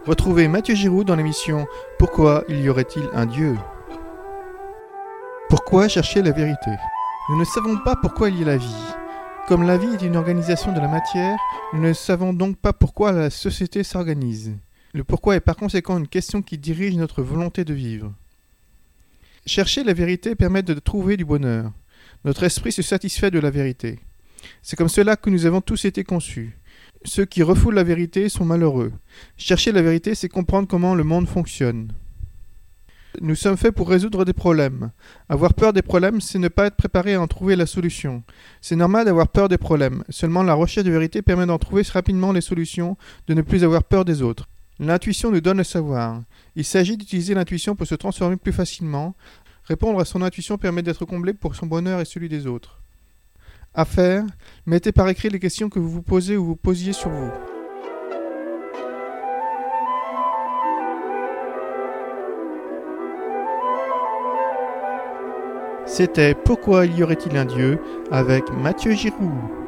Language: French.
Retrouvez Mathieu Giroux dans l'émission « Pourquoi y aurait-il un Dieu ?» Pourquoi chercher la vérité ? Nous ne savons pas pourquoi il y a la vie. Comme la vie est une organisation de la matière, nous ne savons donc pas pourquoi la société s'organise. Le pourquoi est par conséquent une question qui dirige notre volonté de vivre. Chercher la vérité permet de trouver du bonheur. Notre esprit se satisfait de la vérité. C'est comme cela que nous avons tous été conçus. Ceux qui refoulent la vérité sont malheureux. Chercher la vérité, c'est comprendre comment le monde fonctionne. Nous sommes faits pour résoudre des problèmes. Avoir peur des problèmes, c'est ne pas être préparé à en trouver la solution. C'est normal d'avoir peur des problèmes. Seulement la recherche de vérité permet d'en trouver rapidement les solutions, de ne plus avoir peur des autres. L'intuition nous donne le savoir. Il s'agit d'utiliser l'intuition pour se transformer plus facilement. Répondre à son intuition permet d'être comblé pour son bonheur et celui des autres. À faire, mettez par écrit les questions que vous vous posez ou vous posiez sur vous. C'était « Pourquoi y aurait-il un Dieu ?» avec Mathieu Giroux.